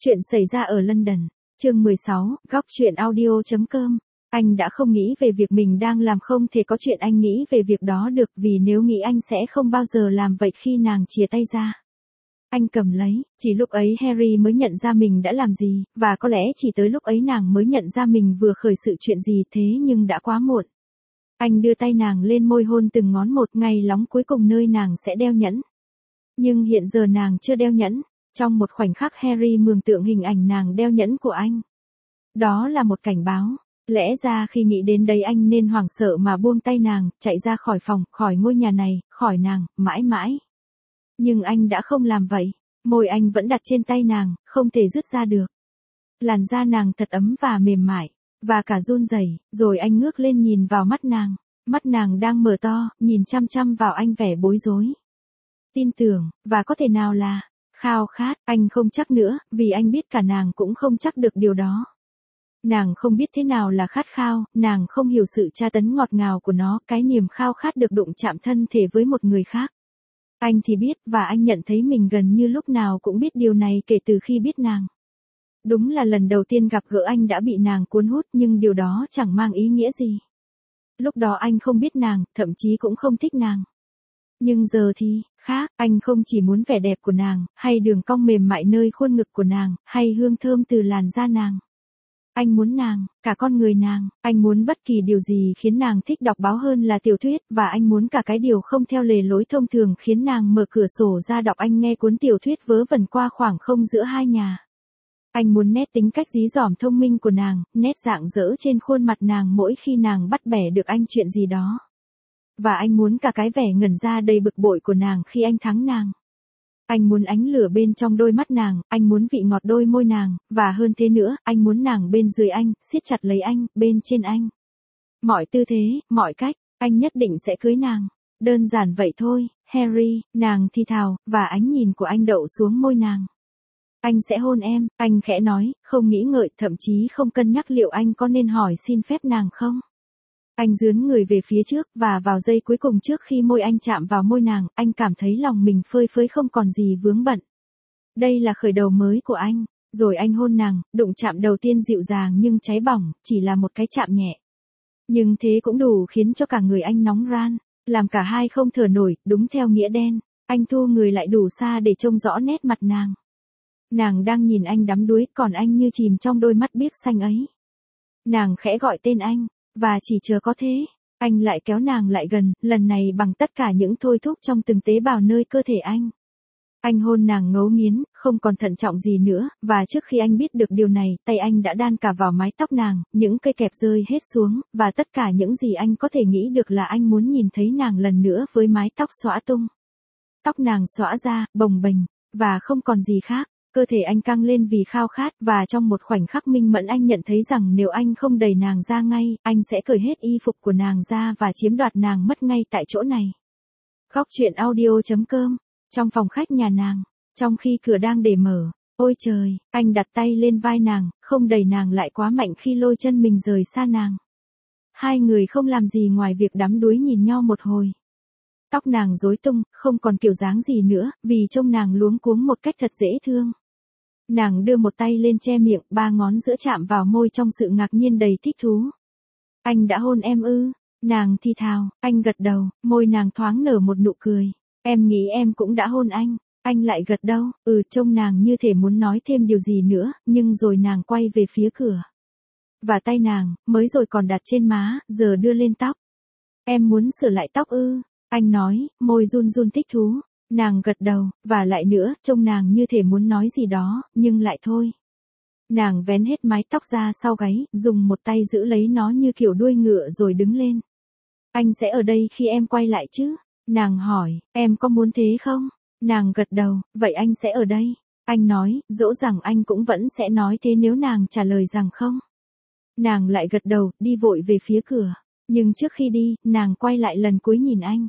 Chuyện xảy ra ở London, chương 16, góc truyện audio.com. Anh đã không nghĩ về việc mình đang làm, không thể có chuyện anh nghĩ về việc đó được, vì nếu nghĩ anh sẽ không bao giờ làm vậy khi nàng chìa tay ra. Anh cầm lấy, chỉ lúc ấy Harry mới nhận ra mình đã làm gì, và có lẽ chỉ tới lúc ấy nàng mới nhận ra mình vừa khởi sự chuyện gì, thế nhưng đã quá muộn. Anh đưa tay nàng lên môi, hôn từng ngón một, ngày lóng cuối cùng nơi nàng sẽ đeo nhẫn. Nhưng hiện giờ nàng chưa đeo nhẫn. Trong một khoảnh khắc Harry mường tượng hình ảnh nàng đeo nhẫn của anh. Đó là một cảnh báo. Lẽ ra khi nghĩ đến đây anh nên hoảng sợ mà buông tay nàng, chạy ra khỏi phòng, khỏi ngôi nhà này, khỏi nàng, mãi mãi. Nhưng anh đã không làm vậy. Môi anh vẫn đặt trên tay nàng, không thể dứt ra được. Làn da nàng thật ấm và mềm mại, và cả run rẩy. Rồi anh ngước lên nhìn vào mắt nàng. Mắt nàng đang mở to, nhìn chăm chăm vào anh, vẻ bối rối. Tin tưởng, và có thể nào là khao khát. Anh không chắc nữa, vì anh biết cả nàng cũng không chắc được điều đó. Nàng không biết thế nào là khát khao, nàng không hiểu sự tra tấn ngọt ngào của nó, cái niềm khao khát được đụng chạm thân thể với một người khác. Anh thì biết, và anh nhận thấy mình gần như lúc nào cũng biết điều này kể từ khi biết nàng. Đúng là lần đầu tiên gặp gỡ anh đã bị nàng cuốn hút, nhưng điều đó chẳng mang ý nghĩa gì. Lúc đó anh không biết nàng, thậm chí cũng không thích nàng. Nhưng giờ thì khác, anh không chỉ muốn vẻ đẹp của nàng, hay đường cong mềm mại nơi khuôn ngực của nàng, hay hương thơm từ làn da nàng. Anh muốn nàng, cả con người nàng, anh muốn bất kỳ điều gì khiến nàng thích đọc báo hơn là tiểu thuyết, và anh muốn cả cái điều không theo lề lối thông thường khiến nàng mở cửa sổ ra đọc, anh nghe cuốn tiểu thuyết vớ vẩn qua khoảng không giữa hai nhà. Anh muốn nét tính cách dí dỏm thông minh của nàng, nét rạng rỡ trên khuôn mặt nàng mỗi khi nàng bắt bẻ được anh chuyện gì đó. Và anh muốn cả cái vẻ ngẩn ra đầy bực bội của nàng khi anh thắng nàng. Anh muốn ánh lửa bên trong đôi mắt nàng, anh muốn vị ngọt đôi môi nàng, và hơn thế nữa, anh muốn nàng bên dưới anh, siết chặt lấy anh, bên trên anh. Mọi tư thế, mọi cách, anh nhất định sẽ cưới nàng. Đơn giản vậy thôi, Harry, nàng thì thào, và ánh nhìn của anh đậu xuống môi nàng. Anh sẽ hôn em, anh khẽ nói, không nghĩ ngợi, thậm chí không cân nhắc liệu anh có nên hỏi xin phép nàng không. Anh dướn người về phía trước, và vào giây cuối cùng trước khi môi anh chạm vào môi nàng, anh cảm thấy lòng mình phơi phới, không còn gì vướng bận. Đây là khởi đầu mới của anh. Rồi anh hôn nàng, đụng chạm đầu tiên dịu dàng nhưng cháy bỏng, chỉ là một cái chạm nhẹ. Nhưng thế cũng đủ khiến cho cả người anh nóng ran, làm cả hai không thở nổi, đúng theo nghĩa đen. Anh thu người lại đủ xa để trông rõ nét mặt nàng. Nàng đang nhìn anh đắm đuối, còn anh như chìm trong đôi mắt biếc xanh ấy. Nàng khẽ gọi tên anh. Và chỉ chờ có thế, anh lại kéo nàng lại gần, lần này bằng tất cả những thôi thúc trong từng tế bào nơi cơ thể anh. Anh hôn nàng ngấu nghiến, không còn thận trọng gì nữa, và trước khi anh biết được điều này, tay anh đã đan cả vào mái tóc nàng, những cây kẹp rơi hết xuống, và tất cả những gì anh có thể nghĩ được là anh muốn nhìn thấy nàng lần nữa với mái tóc xõa tung. Tóc nàng xõa ra, bồng bềnh, và không còn gì khác. Cơ thể anh căng lên vì khao khát, và trong một khoảnh khắc minh mẫn anh nhận thấy rằng nếu anh không đẩy nàng ra ngay, anh sẽ cởi hết y phục của nàng ra và chiếm đoạt nàng mất ngay tại chỗ này. Góc truyện audio.com. Trong phòng khách nhà nàng, trong khi cửa đang để mở, ôi trời, anh đặt tay lên vai nàng, không đẩy nàng lại quá mạnh khi lôi chân mình rời xa nàng. Hai người không làm gì ngoài việc đắm đuối nhìn nhau một hồi. Tóc nàng rối tung, không còn kiểu dáng gì nữa, vì trông nàng luống cuống một cách thật dễ thương. Nàng đưa một tay lên che miệng, ba ngón giữa chạm vào môi trong sự ngạc nhiên đầy thích thú. Anh đã hôn em ư? Nàng thì thào, anh gật đầu, môi nàng thoáng nở một nụ cười. Em nghĩ em cũng đã hôn anh. Anh lại gật đầu, trông nàng như thể muốn nói thêm điều gì nữa, nhưng rồi nàng quay về phía cửa. Và tay nàng, mới rồi còn đặt trên má, giờ đưa lên tóc. Em muốn sửa lại tóc ư? Anh nói, môi run run thích thú. Nàng gật đầu, và lại nữa, trông nàng như thể muốn nói gì đó, nhưng lại thôi. Nàng vén hết mái tóc ra sau gáy, dùng một tay giữ lấy nó như kiểu đuôi ngựa rồi đứng lên. Anh sẽ ở đây khi em quay lại chứ? Nàng hỏi, em có muốn thế không? Nàng gật đầu, vậy anh sẽ ở đây. Anh nói, dẫu rằng anh cũng vẫn sẽ nói thế nếu nàng trả lời rằng không. Nàng lại gật đầu, đi vội về phía cửa. Nhưng trước khi đi, nàng quay lại lần cuối nhìn anh.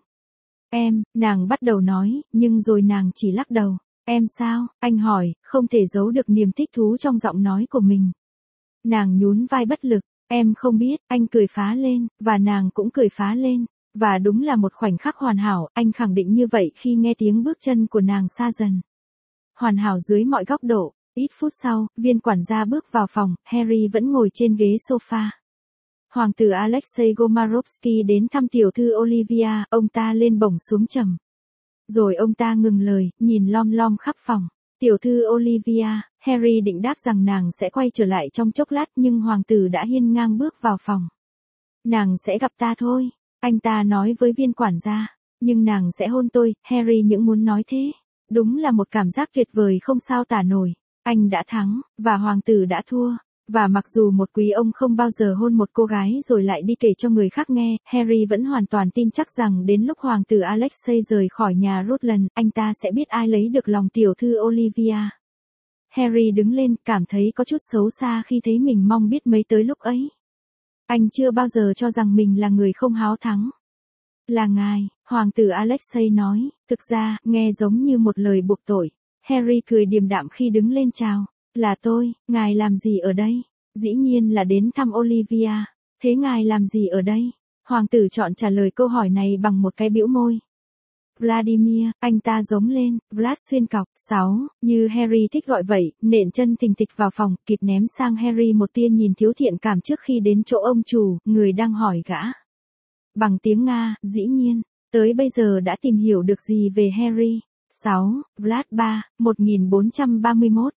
Em, nàng bắt đầu nói, nhưng rồi nàng chỉ lắc đầu. Em sao? Anh hỏi, không thể giấu được niềm thích thú trong giọng nói của mình. Nàng nhún vai bất lực. Em không biết, anh cười phá lên, và nàng cũng cười phá lên. Và đúng là một khoảnh khắc hoàn hảo, anh khẳng định như vậy khi nghe tiếng bước chân của nàng xa dần. Hoàn hảo dưới mọi góc độ. Ít phút sau, viên quản gia bước vào phòng, Harry vẫn ngồi trên ghế sofa. Hoàng tử Alexei Gomarovsky đến thăm tiểu thư Olivia, ông ta lên bổng xuống trầm. Rồi ông ta ngừng lời, nhìn lom lom khắp phòng. Tiểu thư Olivia, Harry định đáp rằng nàng sẽ quay trở lại trong chốc lát nhưng hoàng tử đã hiên ngang bước vào phòng. Nàng sẽ gặp ta thôi, anh ta nói với viên quản gia. Nhưng nàng sẽ hôn tôi, Harry những muốn nói thế. Đúng là một cảm giác tuyệt vời không sao tả nổi. Anh đã thắng, và hoàng tử đã thua. Và mặc dù một quý ông không bao giờ hôn một cô gái rồi lại đi kể cho người khác nghe, Harry vẫn hoàn toàn tin chắc rằng đến lúc hoàng tử Alexei rời khỏi nhà Rutland, anh ta sẽ biết ai lấy được lòng tiểu thư Olivia. Harry đứng lên, cảm thấy có chút xấu xa khi thấy mình mong biết mấy tới lúc ấy. Anh chưa bao giờ cho rằng mình là người không háo thắng. Là ngài, hoàng tử Alexei nói, thực ra, nghe giống như một lời buộc tội. Harry cười điềm đạm khi đứng lên chào. Là tôi, ngài làm gì ở đây? Dĩ nhiên là đến thăm Olivia. Thế ngài làm gì ở đây? Hoàng tử chọn trả lời câu hỏi này bằng một cái bĩu môi. Vladimir, anh ta giống lên, Vlad xuyên cọc. 6, như Harry thích gọi vậy, nện chân thình thịch vào phòng, kịp ném sang Harry một tia nhìn thiếu thiện cảm trước khi đến chỗ ông chủ, người đang hỏi gã. Bằng tiếng Nga, dĩ nhiên, tới bây giờ đã tìm hiểu được gì về Harry. 6, Vlad 3, 1431,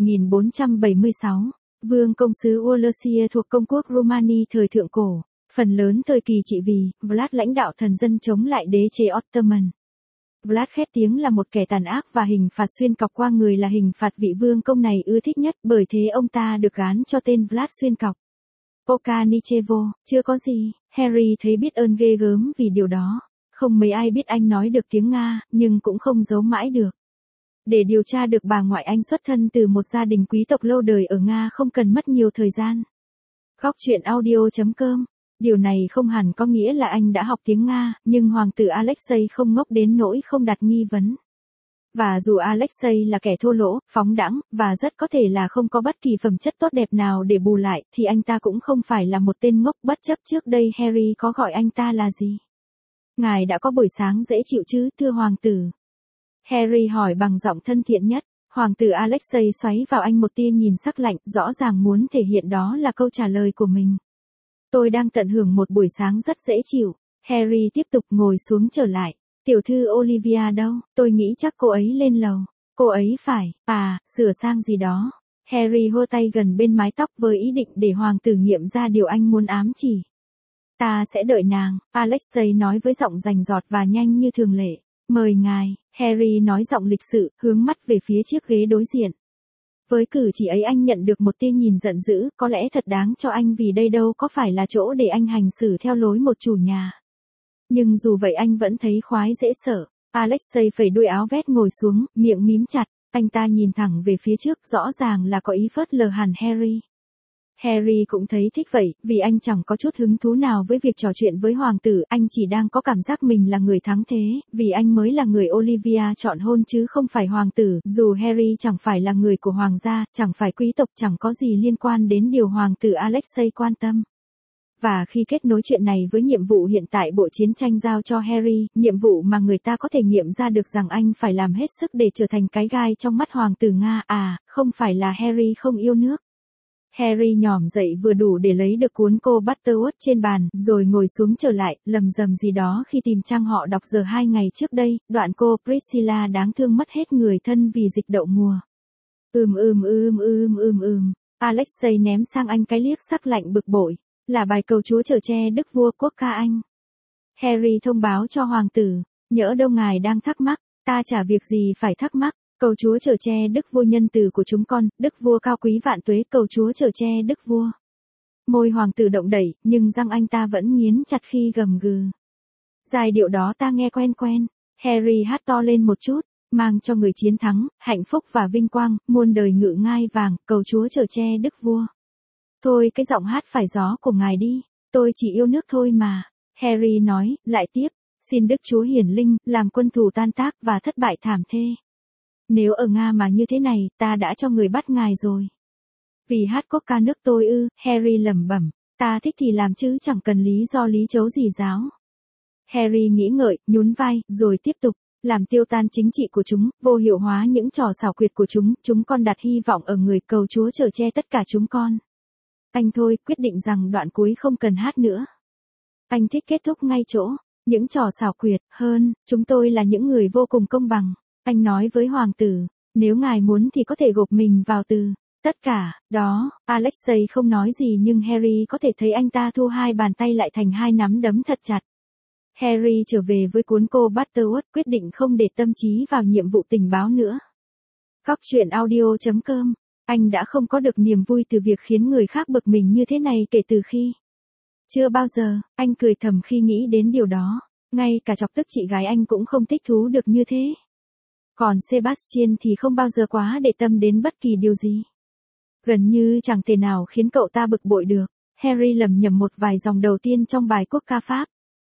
1476. Vương công xứ Wallachia thuộc công quốc Rumani thời thượng cổ. Phần lớn thời kỳ trị vì, Vlad lãnh đạo thần dân chống lại đế chế Ottoman. Vlad khét tiếng là một kẻ tàn ác và hình phạt xuyên cọc qua người là hình phạt vị vương công này ưa thích nhất, bởi thế ông ta được gán cho tên Vlad xuyên cọc. Okanichevo, chưa có gì, Harry thấy biết ơn ghê gớm vì điều đó. Không mấy ai biết anh nói được tiếng Nga, nhưng cũng không giấu mãi được. Để điều tra được bà ngoại anh xuất thân từ một gia đình quý tộc lâu đời ở Nga không cần mất nhiều thời gian. Góc truyện audio.com. Điều này không hẳn có nghĩa là anh đã học tiếng Nga, nhưng hoàng tử Alexei không ngốc đến nỗi không đặt nghi vấn. Và dù Alexei là kẻ thô lỗ, phóng đãng, và rất có thể là không có bất kỳ phẩm chất tốt đẹp nào để bù lại, thì anh ta cũng không phải là một tên ngốc bất chấp trước đây Harry có gọi anh ta là gì. Ngài đã có buổi sáng dễ chịu chứ, thưa hoàng tử? Harry hỏi bằng giọng thân thiện nhất. Hoàng tử Alexei xoáy vào anh một tia nhìn sắc lạnh, rõ ràng muốn thể hiện đó là câu trả lời của mình. Tôi đang tận hưởng một buổi sáng rất dễ chịu. Harry tiếp tục ngồi xuống trở lại. Tiểu thư Olivia đâu? Tôi nghĩ chắc cô ấy lên lầu. Cô ấy phải, sửa sang gì đó. Harry hô tay gần bên mái tóc với ý định để hoàng tử nghiệm ra điều anh muốn ám chỉ. Ta sẽ đợi nàng, Alexei nói với giọng rành rọt và nhanh như thường lệ. Mời ngài, Harry nói giọng lịch sự, hướng mắt về phía chiếc ghế đối diện. Với cử chỉ ấy anh nhận được một tia nhìn giận dữ, có lẽ thật đáng cho anh vì đây đâu có phải là chỗ để anh hành xử theo lối một chủ nhà. Nhưng dù vậy anh vẫn thấy khoái dễ sợ. Alexei phẩy đuôi áo vest ngồi xuống, miệng mím chặt, anh ta nhìn thẳng về phía trước, rõ ràng là có ý phớt lờ hẳn Harry. Harry cũng thấy thích vậy, vì anh chẳng có chút hứng thú nào với việc trò chuyện với hoàng tử, anh chỉ đang có cảm giác mình là người thắng thế, vì anh mới là người Olivia chọn hôn chứ không phải hoàng tử, dù Harry chẳng phải là người của hoàng gia, chẳng phải quý tộc, chẳng có gì liên quan đến điều hoàng tử Alexei quan tâm. Và khi kết nối chuyện này với nhiệm vụ hiện tại bộ chiến tranh giao cho Harry, nhiệm vụ mà người ta có thể nghiệm ra được rằng anh phải làm hết sức để trở thành cái gai trong mắt hoàng tử Nga, không phải là Harry không yêu nước. Harry nhỏm dậy vừa đủ để lấy được cuốn cô Butterworth trên bàn, rồi ngồi xuống trở lại, lầm rầm gì đó khi tìm trang họ đọc giờ 2 ngày trước đây, đoạn cô Priscilla đáng thương mất hết người thân vì dịch đậu mùa. Alexei ném sang anh cái liếc sắc lạnh bực bội, là bài cầu chúa chở che đức vua quốc ca Anh. Harry thông báo cho hoàng tử, nhỡ đâu ngài đang thắc mắc, ta chả việc gì phải thắc mắc. Cầu chúa chở che đức vua nhân từ của chúng con, đức vua cao quý vạn tuế, cầu chúa chở che đức vua. Môi hoàng tử động đẩy, nhưng răng anh ta vẫn nghiến chặt khi gầm gừ. Giai điệu đó ta nghe quen quen. Harry hát to lên một chút, mang cho người chiến thắng, hạnh phúc và vinh quang, muôn đời ngự ngai vàng, cầu chúa chở che đức vua. Thôi cái giọng hát phải gió của ngài đi, tôi chỉ yêu nước thôi mà. Harry nói, lại tiếp, xin đức chúa hiển linh, làm quân thù tan tác và thất bại thảm thê. Nếu ở Nga mà như thế này, ta đã cho người bắt ngài rồi. Vì hát quốc ca nước tôi ư, Harry lẩm bẩm, ta thích thì làm chứ chẳng cần lý do lý chấu gì giáo. Harry nghĩ ngợi, nhún vai, rồi tiếp tục, làm tiêu tan chính trị của chúng, vô hiệu hóa những trò xảo quyệt của chúng con đặt hy vọng ở người cầu Chúa chở che tất cả chúng con. Anh thôi, quyết định rằng đoạn cuối không cần hát nữa. Anh thích kết thúc ngay chỗ, những trò xảo quyệt, hơn, chúng tôi là những người vô cùng công bằng. Anh nói với hoàng tử, nếu ngài muốn thì có thể gộp mình vào từ tất cả, đó. Alexei không nói gì nhưng Harry có thể thấy anh ta thu hai bàn tay lại thành hai nắm đấm thật chặt. Harry trở về với cuốn cô Butterworth, quyết định không để tâm trí vào nhiệm vụ tình báo nữa. Góc truyện audio.com. Anh đã không có được niềm vui từ việc khiến người khác bực mình như thế này kể từ khi. Chưa bao giờ, anh cười thầm khi nghĩ đến điều đó. Ngay cả chọc tức chị gái anh cũng không thích thú được như thế. Còn Sebastian thì không bao giờ quá để tâm đến bất kỳ điều gì. Gần như chẳng thể nào khiến cậu ta bực bội được. Harry lẩm nhẩm một vài dòng đầu tiên trong bài quốc ca Pháp.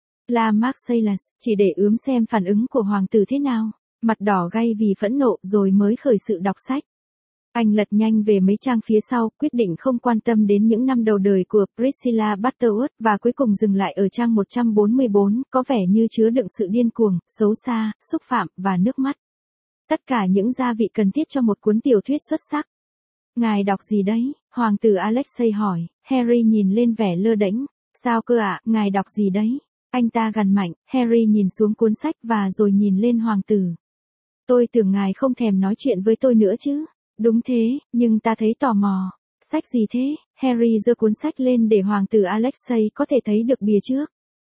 La Marseillaise, chỉ để ướm xem phản ứng của hoàng tử thế nào. Mặt đỏ gay vì phẫn nộ rồi mới khởi sự đọc sách. Anh lật nhanh về mấy trang phía sau, quyết định không quan tâm đến những năm đầu đời của Priscilla Butterworth và cuối cùng dừng lại ở trang 144, có vẻ như chứa đựng sự điên cuồng, xấu xa, xúc phạm và nước mắt. Tất cả những gia vị cần thiết cho một cuốn tiểu thuyết xuất sắc. Ngài đọc gì đấy? Hoàng tử Alexei hỏi. Harry nhìn lên vẻ lơ đễnh. Sao cơ ạ, ngài đọc gì đấy? Anh ta gằn mạnh. Harry nhìn xuống cuốn sách và rồi nhìn lên hoàng tử. Tôi tưởng ngài không thèm nói chuyện với tôi nữa chứ. Đúng thế, nhưng ta thấy tò mò. Sách gì thế? Harry giơ cuốn sách lên để hoàng tử Alexei có thể thấy được bìa trước.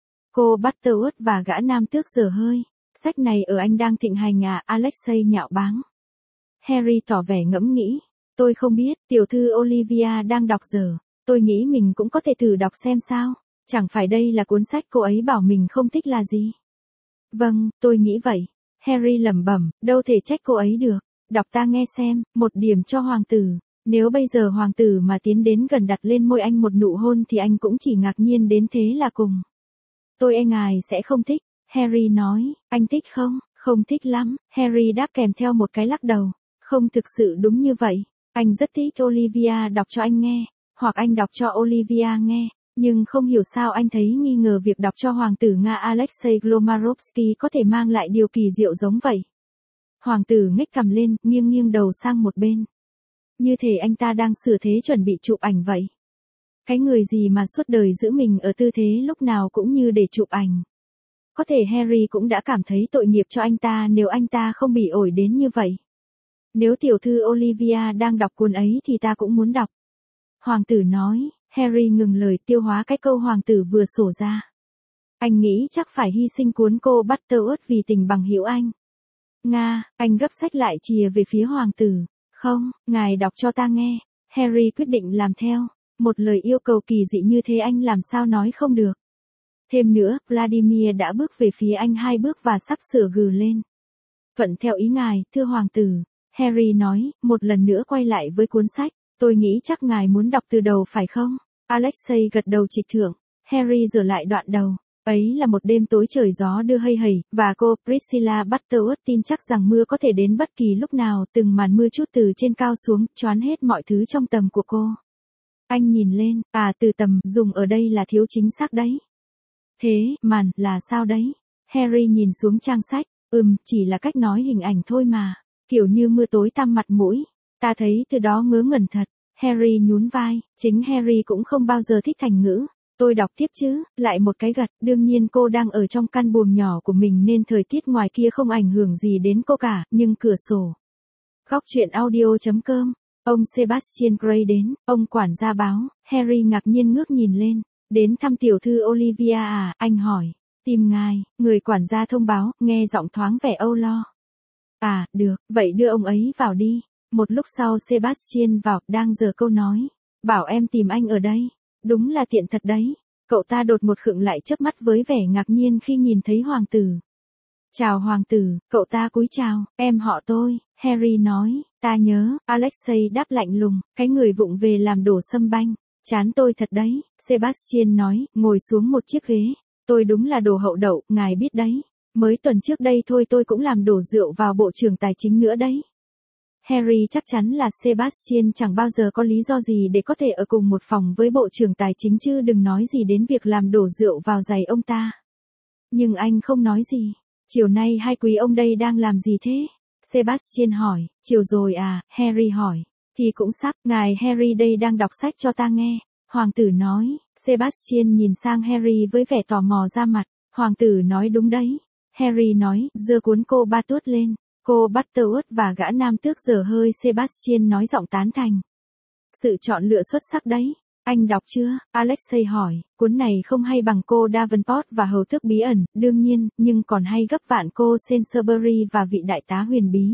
Cô Butterworth và gã nam tước dở hơi. Sách này ở Anh đang thịnh hành à? Alexei nhạo báng. Harry tỏ vẻ ngẫm nghĩ. Tôi không biết, tiểu thư Olivia đang đọc dở. Tôi nghĩ mình cũng có thể thử đọc xem sao. Chẳng phải đây là cuốn sách cô ấy bảo mình không thích là gì? Vâng, tôi nghĩ vậy. Harry lẩm bẩm, đâu thể trách cô ấy được. Đọc ta nghe xem, 1 điểm cho hoàng tử. Nếu bây giờ hoàng tử mà tiến đến gần đặt lên môi anh một nụ hôn thì anh cũng chỉ ngạc nhiên đến thế là cùng. Tôi e ngài sẽ không thích. Harry nói, anh thích không? Không thích lắm. Harry đáp kèm theo một cái lắc đầu. Không thực sự đúng như vậy. Anh rất thích Olivia đọc cho anh nghe, hoặc anh đọc cho Olivia nghe, nhưng không hiểu sao anh thấy nghi ngờ việc đọc cho hoàng tử Nga Alexei Glomarovsky có thể mang lại điều kỳ diệu giống vậy. Hoàng tử ngếch cằm lên, nghiêng đầu sang một bên. Như thể anh ta đang sửa thế chuẩn bị chụp ảnh vậy. Cái người gì mà suốt đời giữ mình ở tư thế lúc nào cũng như để chụp ảnh. Có thể Harry cũng đã cảm thấy tội nghiệp cho anh ta nếu anh ta không bị ổi đến như vậy. Nếu tiểu thư Olivia đang đọc cuốn ấy thì ta cũng muốn đọc. Hoàng tử nói. Harry ngừng lời tiêu hóa cái câu hoàng tử vừa sổ ra. Anh nghĩ chắc phải hy sinh cuốn cô Butterworth vì tình bằng hữu anh. Nga, anh gấp sách lại chìa về phía hoàng tử. Không, ngài đọc cho ta nghe. Harry quyết định làm theo. Một lời yêu cầu kỳ dị như thế anh làm sao nói không được. Thêm nữa, Vladimir đã bước về phía anh 2 bước và sắp sửa gừ lên. Thuận theo ý ngài, thưa hoàng tử. Harry nói, một lần nữa quay lại với cuốn sách. Tôi nghĩ chắc ngài muốn đọc từ đầu phải không? Alexei gật đầu trịch thượng. Harry dở lại đoạn đầu. Ấy là một đêm tối trời gió đưa hây hầy, và cô Priscilla Butterworth tin chắc rằng mưa có thể đến bất kỳ lúc nào. Từng màn mưa trút từ trên cao xuống, choán hết mọi thứ trong tầm của cô. Anh nhìn lên, từ tầm, dùng ở đây là thiếu chính xác đấy. Thế, màn, là sao đấy? Harry nhìn xuống trang sách. Chỉ là cách nói hình ảnh thôi mà. Kiểu như mưa tối tăm mặt mũi. Ta thấy từ đó ngớ ngẩn thật. Harry nhún vai, chính Harry cũng không bao giờ thích thành ngữ. Tôi đọc tiếp chứ, lại một cái gật, đương nhiên cô đang ở trong căn buồng nhỏ của mình nên thời tiết ngoài kia không ảnh hưởng gì đến cô cả, nhưng cửa sổ. Góc truyện audio.com, ông Sebastian Gray đến, ông quản gia báo, Harry ngạc nhiên ngước nhìn lên, đến thăm tiểu thư Olivia à, anh hỏi, tìm ngài, người quản gia thông báo, nghe giọng thoáng vẻ âu lo. Được, vậy đưa ông ấy vào đi. Một lúc sau Sebastian vào, đang giở câu nói. Bảo em tìm anh ở đây. Đúng là tiện thật đấy. Cậu ta đột ngột khựng lại chớp mắt với vẻ ngạc nhiên khi nhìn thấy hoàng tử. Chào hoàng tử, cậu ta cúi chào, em họ tôi, Harry nói, ta nhớ, Alexei đáp lạnh lùng, cái người vụng về làm đổ sâm banh. Chán tôi thật đấy, Sebastian nói, ngồi xuống một chiếc ghế. Tôi đúng là đồ hậu đậu, ngài biết đấy. Mới tuần trước đây thôi tôi cũng làm đổ rượu vào bộ trưởng tài chính nữa đấy. Harry chắc chắn là Sebastian chẳng bao giờ có lý do gì để có thể ở cùng một phòng với bộ trưởng tài chính chứ đừng nói gì đến việc làm đổ rượu vào giày ông ta. Nhưng anh không nói gì. Chiều nay hai quý ông đây đang làm gì thế? Sebastian hỏi. Chiều rồi à, Harry hỏi. Thì cũng sắp, ngài Harry đây đang đọc sách cho ta nghe. Hoàng tử nói. Sebastian nhìn sang Harry với vẻ tò mò ra mặt. Hoàng tử nói đúng đấy. Harry nói, giơ cuốn cô Batuốt lên. Cô Butterworth và gã nam tước giở hơi. Sebastian nói giọng tán thành. Sự chọn lựa xuất sắc đấy. Anh đọc chưa? Alexei hỏi. Cuốn này không hay bằng cô Davenport và Hầu tước bí ẩn, đương nhiên, nhưng còn hay gấp vạn cô Sainsbury và vị đại tá huyền bí.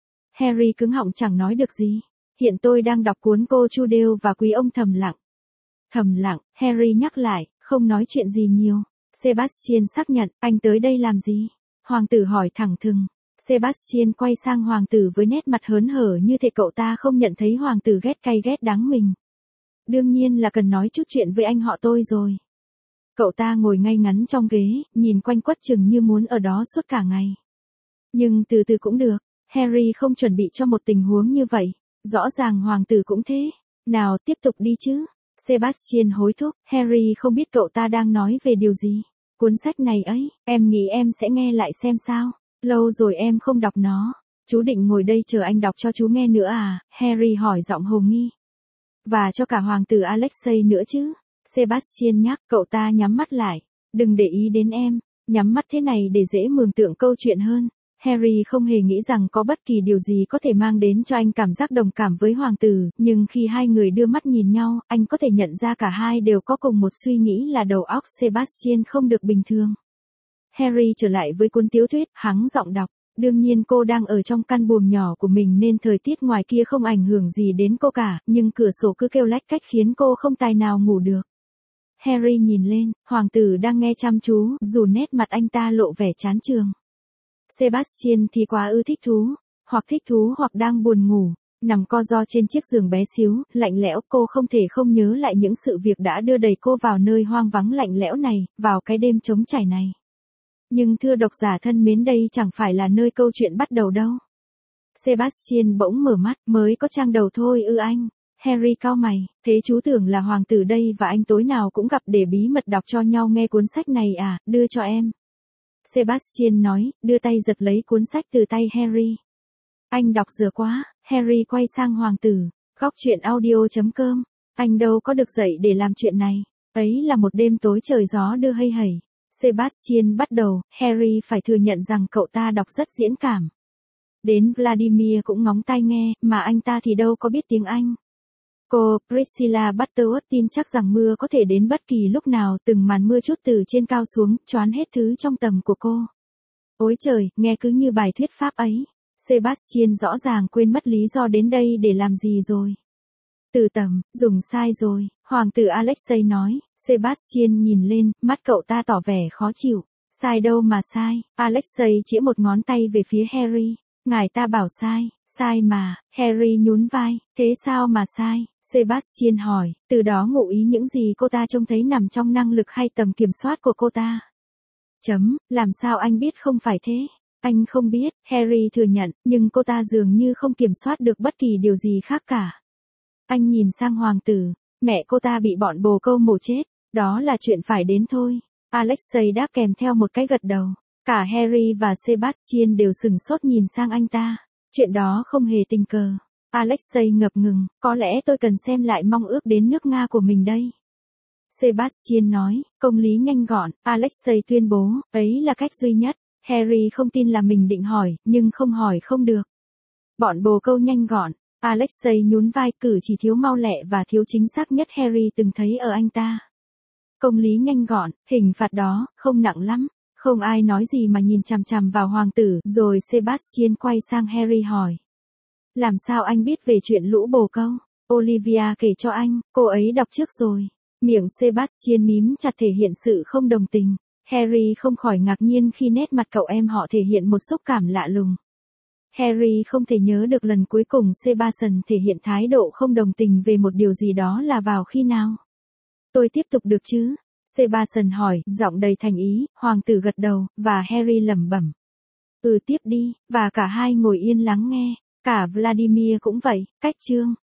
Harry cứng họng chẳng nói được gì. Hiện tôi đang đọc cuốn cô Chudale và quý ông thầm lặng. Thầm lặng, Harry nhắc lại, không nói chuyện gì nhiều. Sebastian xác nhận, anh tới đây làm gì? Hoàng tử hỏi thẳng thừng. Sebastian quay sang hoàng tử với nét mặt hớn hở như thể cậu ta không nhận thấy hoàng tử ghét cay ghét đắng mình. Đương nhiên là cần nói chút chuyện với anh họ tôi rồi. Cậu ta ngồi ngay ngắn trong ghế, nhìn quanh quất chừng như muốn ở đó suốt cả ngày. Nhưng từ từ cũng được, Harry không chuẩn bị cho một tình huống như vậy. Rõ ràng hoàng tử cũng thế. Nào tiếp tục đi chứ. Sebastian hối thúc, Harry không biết cậu ta đang nói về điều gì. Cuốn sách này ấy, em nghĩ em sẽ nghe lại xem sao. Lâu rồi em không đọc nó. Chú định ngồi đây chờ anh đọc cho chú nghe nữa à? Harry hỏi giọng hồ nghi. Và cho cả hoàng tử Alexei nữa chứ. Sebastian nhắc, cậu ta nhắm mắt lại. Đừng để ý đến em. Nhắm mắt thế này để dễ mường tượng câu chuyện hơn. Harry không hề nghĩ rằng có bất kỳ điều gì có thể mang đến cho anh cảm giác đồng cảm với hoàng tử, nhưng khi hai người đưa mắt nhìn nhau, anh có thể nhận ra cả hai đều có cùng một suy nghĩ là đầu óc Sebastian không được bình thường. Harry trở lại với cuốn tiểu thuyết, hắng giọng đọc. Đương nhiên cô đang ở trong căn buồng nhỏ của mình nên thời tiết ngoài kia không ảnh hưởng gì đến cô cả, nhưng cửa sổ cứ kêu lách cách khiến cô không tài nào ngủ được. Harry nhìn lên, hoàng tử đang nghe chăm chú, dù nét mặt anh ta lộ vẻ chán chường. Sebastian thì quá thích thú hoặc đang buồn ngủ, nằm co ro trên chiếc giường bé xíu, lạnh lẽo. Cô không thể không nhớ lại những sự việc đã đưa đẩy cô vào nơi hoang vắng lạnh lẽo này, vào cái đêm trống trải này. Nhưng thưa độc giả thân mến, đây chẳng phải là nơi câu chuyện bắt đầu đâu. Sebastian bỗng mở mắt, mới có trang đầu thôi ư anh? Harry cau mày, thế chú tưởng là hoàng tử đây và anh tối nào cũng gặp để bí mật đọc cho nhau nghe cuốn sách này à? Đưa cho em. Sebastian nói, đưa tay giật lấy cuốn sách từ tay Harry. Anh đọc dở quá. Harry quay sang hoàng tử. Góc truyện audio.com. Anh đâu có được dậy để làm chuyện này. Ấy là một đêm tối trời gió đưa hây hẩy. Sebastian bắt đầu, Harry phải thừa nhận rằng cậu ta đọc rất diễn cảm. Đến Vladimir cũng ngóng tai nghe, mà anh ta thì đâu có biết tiếng Anh. Cô, Priscilla Butterworth tin chắc rằng mưa có thể đến bất kỳ lúc nào, từng màn mưa chút từ trên cao xuống, choán hết thứ trong tầm của cô. Ôi trời, nghe cứ như bài thuyết pháp ấy. Sebastian rõ ràng quên mất lý do đến đây để làm gì rồi. Từ tầm, dùng sai rồi, hoàng tử Alexei nói. Sebastian nhìn lên, mắt cậu ta tỏ vẻ khó chịu. Sai đâu mà sai. Alexei chĩa một ngón tay về phía Harry. Ngài ta bảo sai. Sai mà. Harry nhún vai. Thế sao mà sai? Sebastian hỏi. Từ đó ngụ ý những gì cô ta trông thấy nằm trong năng lực hay tầm kiểm soát của cô ta. Làm sao anh biết không phải thế? Anh không biết, Harry thừa nhận, nhưng cô ta dường như không kiểm soát được bất kỳ điều gì khác cả. Anh nhìn sang hoàng tử, mẹ cô ta bị bọn bồ câu mổ chết, đó là chuyện phải đến thôi. Alexei đáp kèm theo một cái gật đầu. Cả Harry và Sebastian đều sửng sốt nhìn sang anh ta. Chuyện đó không hề tình cờ. Alexei ngập ngừng, có lẽ tôi cần xem lại mong ước đến nước Nga của mình đây. Sebastian nói, công lý nhanh gọn. Alexei tuyên bố, ấy là cách duy nhất. Harry không tin là mình định hỏi, nhưng không hỏi không được. Bọn bồ câu nhanh gọn. Alexei nhún vai, cử chỉ thiếu mau lẹ và thiếu chính xác nhất Harry từng thấy ở anh ta. Công lý nhanh gọn, hình phạt đó, không nặng lắm. Không ai nói gì mà nhìn chằm chằm vào hoàng tử, rồi Sebastian quay sang Harry hỏi. Làm sao anh biết về chuyện lũ bồ câu? Olivia kể cho anh, cô ấy đọc trước rồi. Miệng Sebastian mím chặt thể hiện sự không đồng tình. Harry không khỏi ngạc nhiên khi nét mặt cậu em họ thể hiện một xúc cảm lạ lùng. Harry không thể nhớ được lần cuối cùng Sebastian thể hiện thái độ không đồng tình về một điều gì đó là vào khi nào. Tôi tiếp tục được chứ? Sebastian hỏi, giọng đầy thành ý. Hoàng tử gật đầu, và Harry lẩm bẩm. Tiếp đi, và cả hai ngồi yên lắng nghe. Cả Vladimir cũng vậy. Cách chương.